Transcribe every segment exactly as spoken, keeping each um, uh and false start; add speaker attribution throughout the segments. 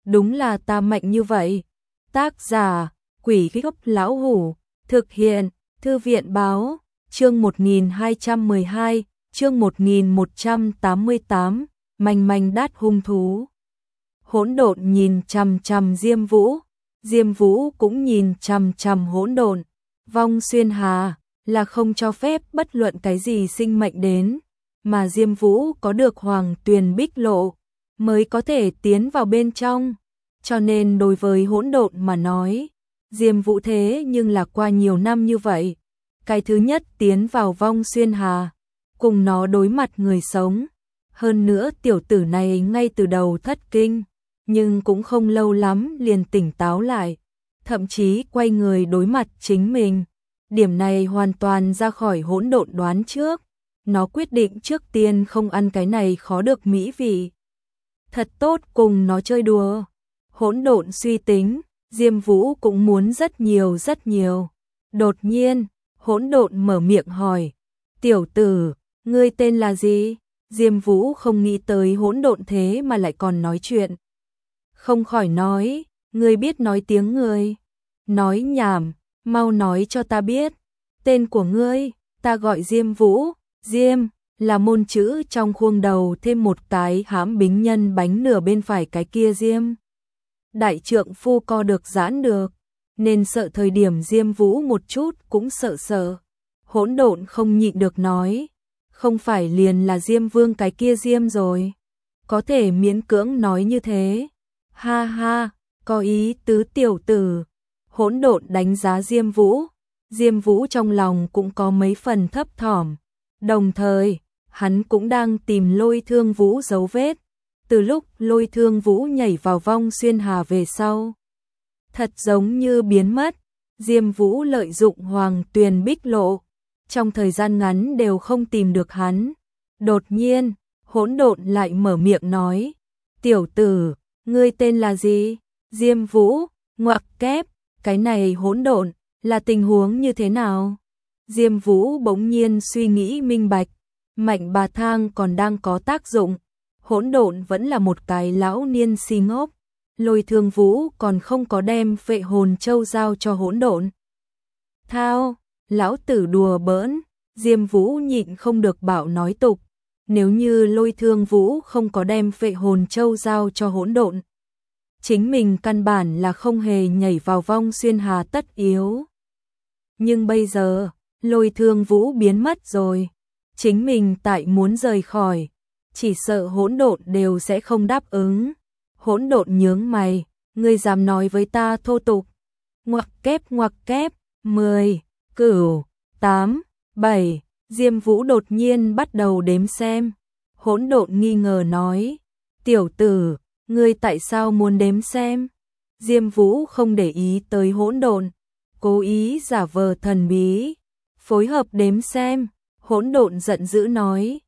Speaker 1: đúng là ta mạnh như vậy. Tác giả, Quỷ Gốc Lão Hủ, thực hiện, Thư viện Báo, chương một nghìn hai trăm mười hai, chương một nghìn một trăm tám mươi tám, manh manh đát hung thú. Hỗn Độn nhìn chằm chằm Diêm Vũ, Diêm Vũ cũng nhìn chằm chằm Hỗn Độn. Vong Xuyên Hà là không cho phép bất luận cái gì sinh mệnh đến, mà Diêm Vũ có được Hoàng Tuyền Bích Lộ mới có thể tiến vào bên trong. Cho nên đối với Hỗn Độn mà nói, Diêm Vũ thế nhưng là qua nhiều năm như vậy, cái thứ nhất tiến vào Vong Xuyên Hà, cùng nó đối mặt người sống. Hơn nữa tiểu tử này ngay từ đầu thất kinh, nhưng cũng không lâu lắm liền tỉnh táo lại, thậm chí quay người đối mặt chính mình. Điểm này hoàn toàn ra khỏi Hỗn Độn đoán trước, nó quyết định trước tiên không ăn cái này khó được mỹ vị. Thật tốt cùng nó chơi đùa. Hỗn Độn suy tính, Diêm Vũ cũng muốn rất nhiều rất nhiều. Đột nhiên, Hỗn Độn mở miệng hỏi, tiểu tử, ngươi tên là gì? Diêm Vũ không nghĩ tới Hỗn Độn thế mà lại còn nói chuyện. Không khỏi nói, ngươi biết nói tiếng người. Nói nhảm, mau nói cho ta biết. Tên của ngươi, ta gọi Diêm Vũ. Diêm là môn chữ trong khuôn đầu thêm một cái hãm bính nhân bánh nửa bên phải cái kia Diêm. Đại trượng phu co được giãn được, nên sợ thời điểm Diêm Vũ một chút cũng sợ sợ. Hỗn Độn không nhịn được nói, không phải liền là Diêm Vương cái kia Diêm rồi, có thể miễn cưỡng nói như thế. Ha ha, có ý tứ tiểu tử. Hỗn Độn đánh giá Diêm Vũ, Diêm Vũ trong lòng cũng có mấy phần thấp thỏm, đồng thời hắn cũng đang tìm Lôi Thương Vũ dấu vết. Từ lúc Lôi Thương Vũ nhảy vào Vong Xuyên Hà về sau, thật giống như biến mất. Diêm Vũ lợi dụng Hoàng Tuyền Bích Lộ, trong thời gian ngắn đều không tìm được hắn. Đột nhiên, Hỗn Độn lại mở miệng nói, tiểu tử, ngươi tên là gì? Diêm Vũ. Ngoặc kép, cái này Hỗn Độn là tình huống như thế nào? Diêm Vũ bỗng nhiên suy nghĩ minh bạch, Mạnh Bà Thang còn đang có tác dụng, Hỗn Độn vẫn là một cái lão niên si ngốc. Lôi Thương Vũ còn không có đem Phệ Hồn Châu giao cho Hỗn Độn. Thao, lão tử đùa bỡn. Diêm Vũ nhịn không được bảo nói tục, nếu như Lôi Thương Vũ không có đem Phệ Hồn Châu giao cho Hỗn Độn, chính mình căn bản là không hề nhảy vào Vong Xuyên Hà tất yếu. Nhưng bây giờ, Lôi Thương Vũ biến mất rồi, chính mình tại muốn rời khỏi, chỉ sợ Hỗn Độn đều sẽ không đáp ứng. Hỗn Độn nhướng mày, ngươi dám nói với ta thô tục? Ngoặc kép ngoặc kép, mười, cửu, tám, bảy, Diêm Vũ đột nhiên bắt đầu đếm xem. Hỗn Độn nghi ngờ nói, tiểu tử, ngươi tại sao muốn đếm xem? Diêm Vũ không để ý tới Hỗn Độn, cố ý giả vờ thần bí, phối hợp đếm xem. Hỗn Độn giận dữ nói,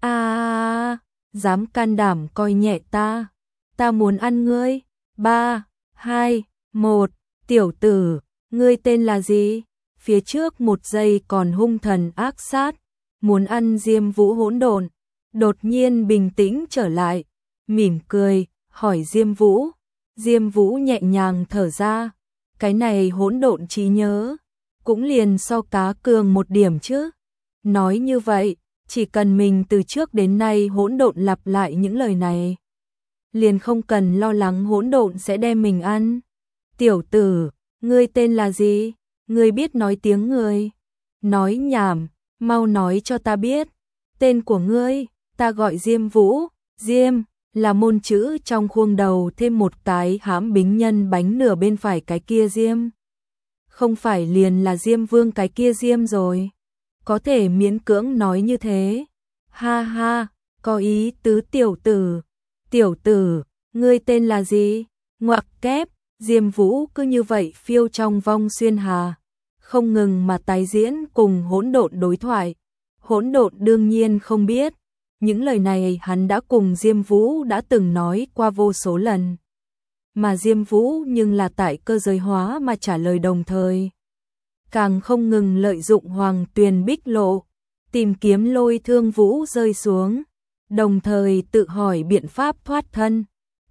Speaker 1: a, dám can đảm coi nhẹ ta, ta muốn ăn ngươi. Ba, hai, một, tiểu tử, ngươi tên là gì? Phía trước một giây còn hung thần ác sát, muốn ăn Diêm Vũ Hỗn Độn đột nhiên bình tĩnh trở lại, mỉm cười, hỏi Diêm Vũ. Diêm Vũ nhẹ nhàng thở ra, cái này Hỗn Độn trí nhớ, cũng liền so cá cường một điểm chứ. Nói như vậy, chỉ cần mình từ trước đến nay Hỗn Độn lặp lại những lời này, liền không cần lo lắng Hỗn Độn sẽ đem mình ăn. Tiểu tử, ngươi tên là gì? Ngươi biết nói tiếng người? Nói nhảm, mau nói cho ta biết. Tên của ngươi, ta gọi Diêm Vũ. Diêm là môn chữ trong khuôn đầu thêm một cái hãm bính nhân bánh nửa bên phải cái kia Diêm. Không phải liền là Diêm Vương cái kia Diêm rồi, có thể miễn cưỡng nói như thế. Ha ha, có ý tứ tiểu tử. Tiểu tử, ngươi tên là gì? Ngoặc kép, Diêm Vũ cứ như vậy phiêu trong Vong Xuyên Hà, không ngừng mà tái diễn cùng Hỗn Độn đối thoại. Hỗn Độn đương nhiên không biết, những lời này hắn đã cùng Diêm Vũ đã từng nói qua vô số lần. Mà Diêm Vũ nhưng là tại cơ giới hóa mà trả lời, đồng thời càng không ngừng lợi dụng Hoàng Tuyền Bích Lộ, tìm kiếm Lôi Thương Vũ rơi xuống, đồng thời tự hỏi biện pháp thoát thân.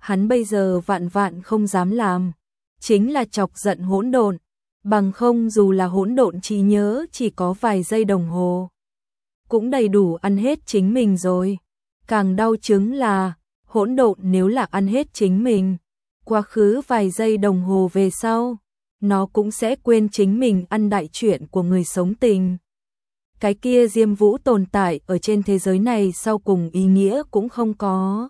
Speaker 1: hắn bây giờ vạn vạn không dám làm, chính là chọc giận hỗn độn, bằng không dù là hỗn độn trí nhớ chỉ có vài giây đồng hồ, cũng đầy đủ ăn hết chính mình rồi. Càng đau chứng là, hỗn độn nếu là ăn hết chính mình, quá khứ vài giây đồng hồ về sau, nó cũng sẽ quên chính mình ăn đại chuyện của người sống tình. Cái kia Diêm Vũ tồn tại ở trên thế giới này sau cùng ý nghĩa cũng không có.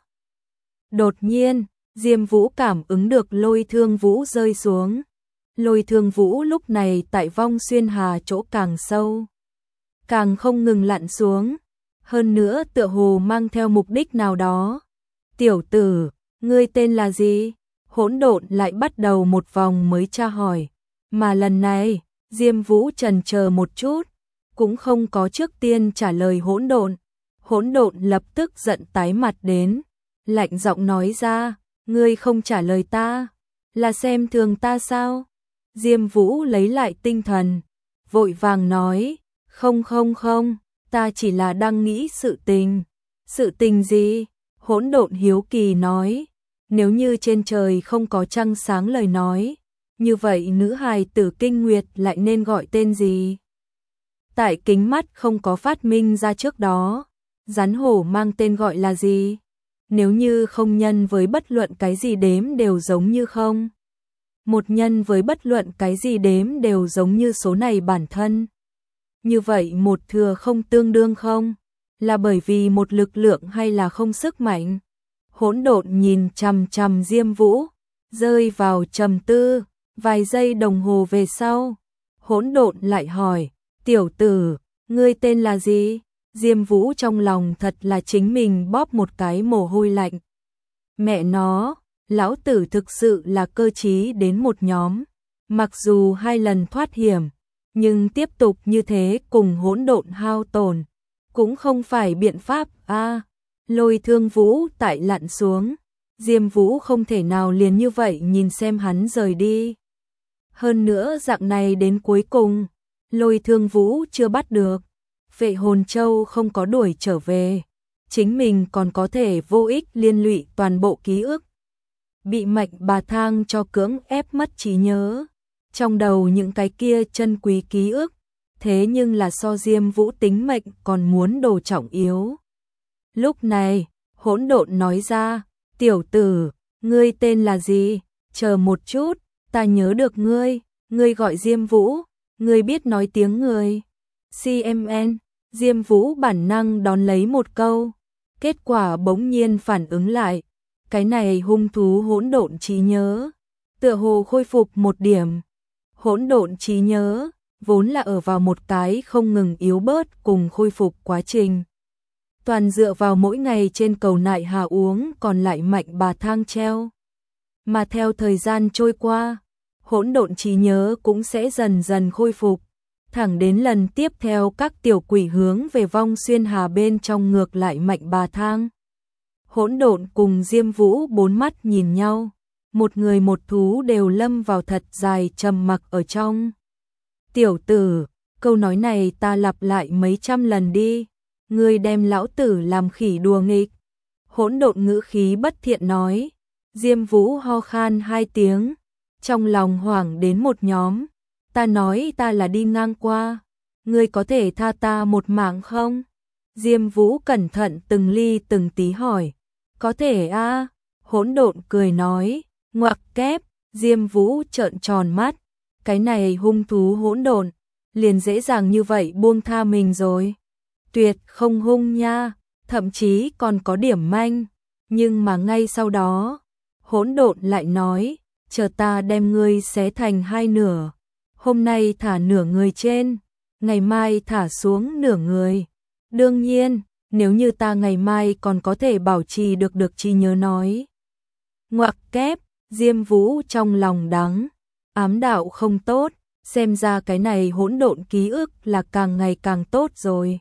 Speaker 1: Đột nhiên, Diêm Vũ cảm ứng được Lôi Thương Vũ rơi xuống. Lôi Thương Vũ lúc này tại vong xuyên hà chỗ càng sâu, càng không ngừng lặn xuống, hơn nữa tựa hồ mang theo mục đích nào đó. Tiểu tử, ngươi tên là gì? Hỗn độn lại bắt đầu một vòng mới tra hỏi, mà lần này, Diêm Vũ chần chờ một chút, cũng không có trước tiên trả lời hỗn độn. Hỗn độn lập tức giận tái mặt đến, lạnh giọng nói ra, ngươi không trả lời ta, là xem thường ta sao? Diêm Vũ lấy lại tinh thần, vội vàng nói, không không không, ta chỉ là đang nghĩ sự tình. Sự tình gì? Hỗn độn hiếu kỳ nói, nếu như trên trời không có trăng sáng lời nói, như vậy nữ hài tử Kinh Nguyệt lại nên gọi tên gì? Tại kính mắt không có phát minh ra trước đó, rắn hổ mang tên gọi là gì? Nếu như không nhân với bất luận cái gì đếm đều giống như không. Một nhân với bất luận cái gì đếm đều giống như số này bản thân. Như vậy một thừa không tương đương không? Là bởi vì một lực lượng hay là không sức mạnh? Hỗn độn nhìn chằm chằm Diêm Vũ, rơi vào trầm tư, vài giây đồng hồ về sau. Hỗn độn lại hỏi, tiểu tử, ngươi tên là gì? Diêm Vũ trong lòng thật là chính mình bóp một cái mồ hôi lạnh. Mẹ nó, lão tử thực sự là cơ trí đến một nhóm. Mặc dù hai lần thoát hiểm, nhưng tiếp tục như thế cùng hỗn độn hao tổn, cũng không phải biện pháp a. À, Lôi Thương Vũ tại lặn xuống, Diêm Vũ không thể nào liền như vậy nhìn xem hắn rời đi. Hơn nữa dạng này đến cuối cùng, Lôi Thương Vũ chưa bắt được, Vệ Hồn Châu không có đuổi trở về, chính mình còn có thể vô ích liên lụy toàn bộ ký ức. Bị Mệnh Bà Thang cho cưỡng ép mất trí nhớ, trong đầu những cái kia chân quý ký ức, thế nhưng là so Diêm Vũ tính mệnh còn muốn đồ trọng yếu. Lúc này, hỗn độn nói ra, tiểu tử, ngươi tên là gì? Chờ một chút, ta nhớ được ngươi, ngươi gọi Diêm Vũ, ngươi biết nói tiếng người. xê em en, Diêm Vũ bản năng đón lấy một câu, kết quả bỗng nhiên phản ứng lại, cái này hung thú hỗn độn trí nhớ, tựa hồ khôi phục một điểm. Hỗn độn trí nhớ, vốn là ở vào một cái không ngừng yếu bớt cùng khôi phục quá trình. Toàn dựa vào mỗi ngày trên cầu nại hà uống còn lại Mạnh Bà Thang treo. Mà theo thời gian trôi qua, hỗn độn trí nhớ cũng sẽ dần dần khôi phục, thẳng đến lần tiếp theo các tiểu quỷ hướng về vong xuyên hà bên trong ngược lại Mạnh Bà Thang. Hỗn độn cùng Diêm Vũ bốn mắt nhìn nhau, một người một thú đều lâm vào thật dài trầm mặc ở trong. Tiểu tử, câu nói này ta lặp lại mấy trăm lần đi, ngươi đem lão tử làm khỉ đùa nghịch. Hỗn độn ngữ khí bất thiện nói. Diêm Vũ ho khan hai tiếng, trong lòng hoảng đến một nhóm. Ta nói ta là đi ngang qua, ngươi có thể tha ta một mạng không? Diêm Vũ cẩn thận từng ly từng tí hỏi. Có thể a. À? Hỗn độn cười nói. Ngoặc kép. Diêm Vũ trợn tròn mắt. Cái này hung thú hỗn độn, liền dễ dàng như vậy buông tha mình rồi. Tuyệt không hung nha, thậm chí còn có điểm manh. Nhưng mà ngay sau đó, hỗn độn lại nói, chờ ta đem ngươi xé thành hai nửa. Hôm nay thả nửa người trên, ngày mai thả xuống nửa người. Đương nhiên, nếu như ta ngày mai còn có thể bảo trì được được trí nhớ nói. Ngoặc kép, Diêm Vũ trong lòng đắng, ám đạo không tốt, xem ra cái này hỗn độn ký ức là càng ngày càng tốt rồi.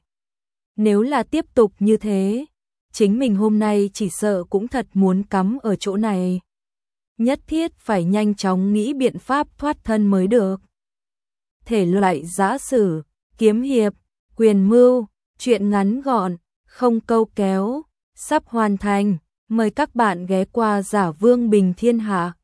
Speaker 1: Nếu là tiếp tục như thế, chính mình hôm nay chỉ sợ cũng thật muốn cắm ở chỗ này. Nhất thiết phải nhanh chóng nghĩ biện pháp thoát thân mới được. Thể loại giã sử, kiếm hiệp, quyền mưu, truyện ngắn gọn, không câu kéo, sắp hoàn thành. Mời các bạn ghé qua Giả Vương Bình Thiên Hạ.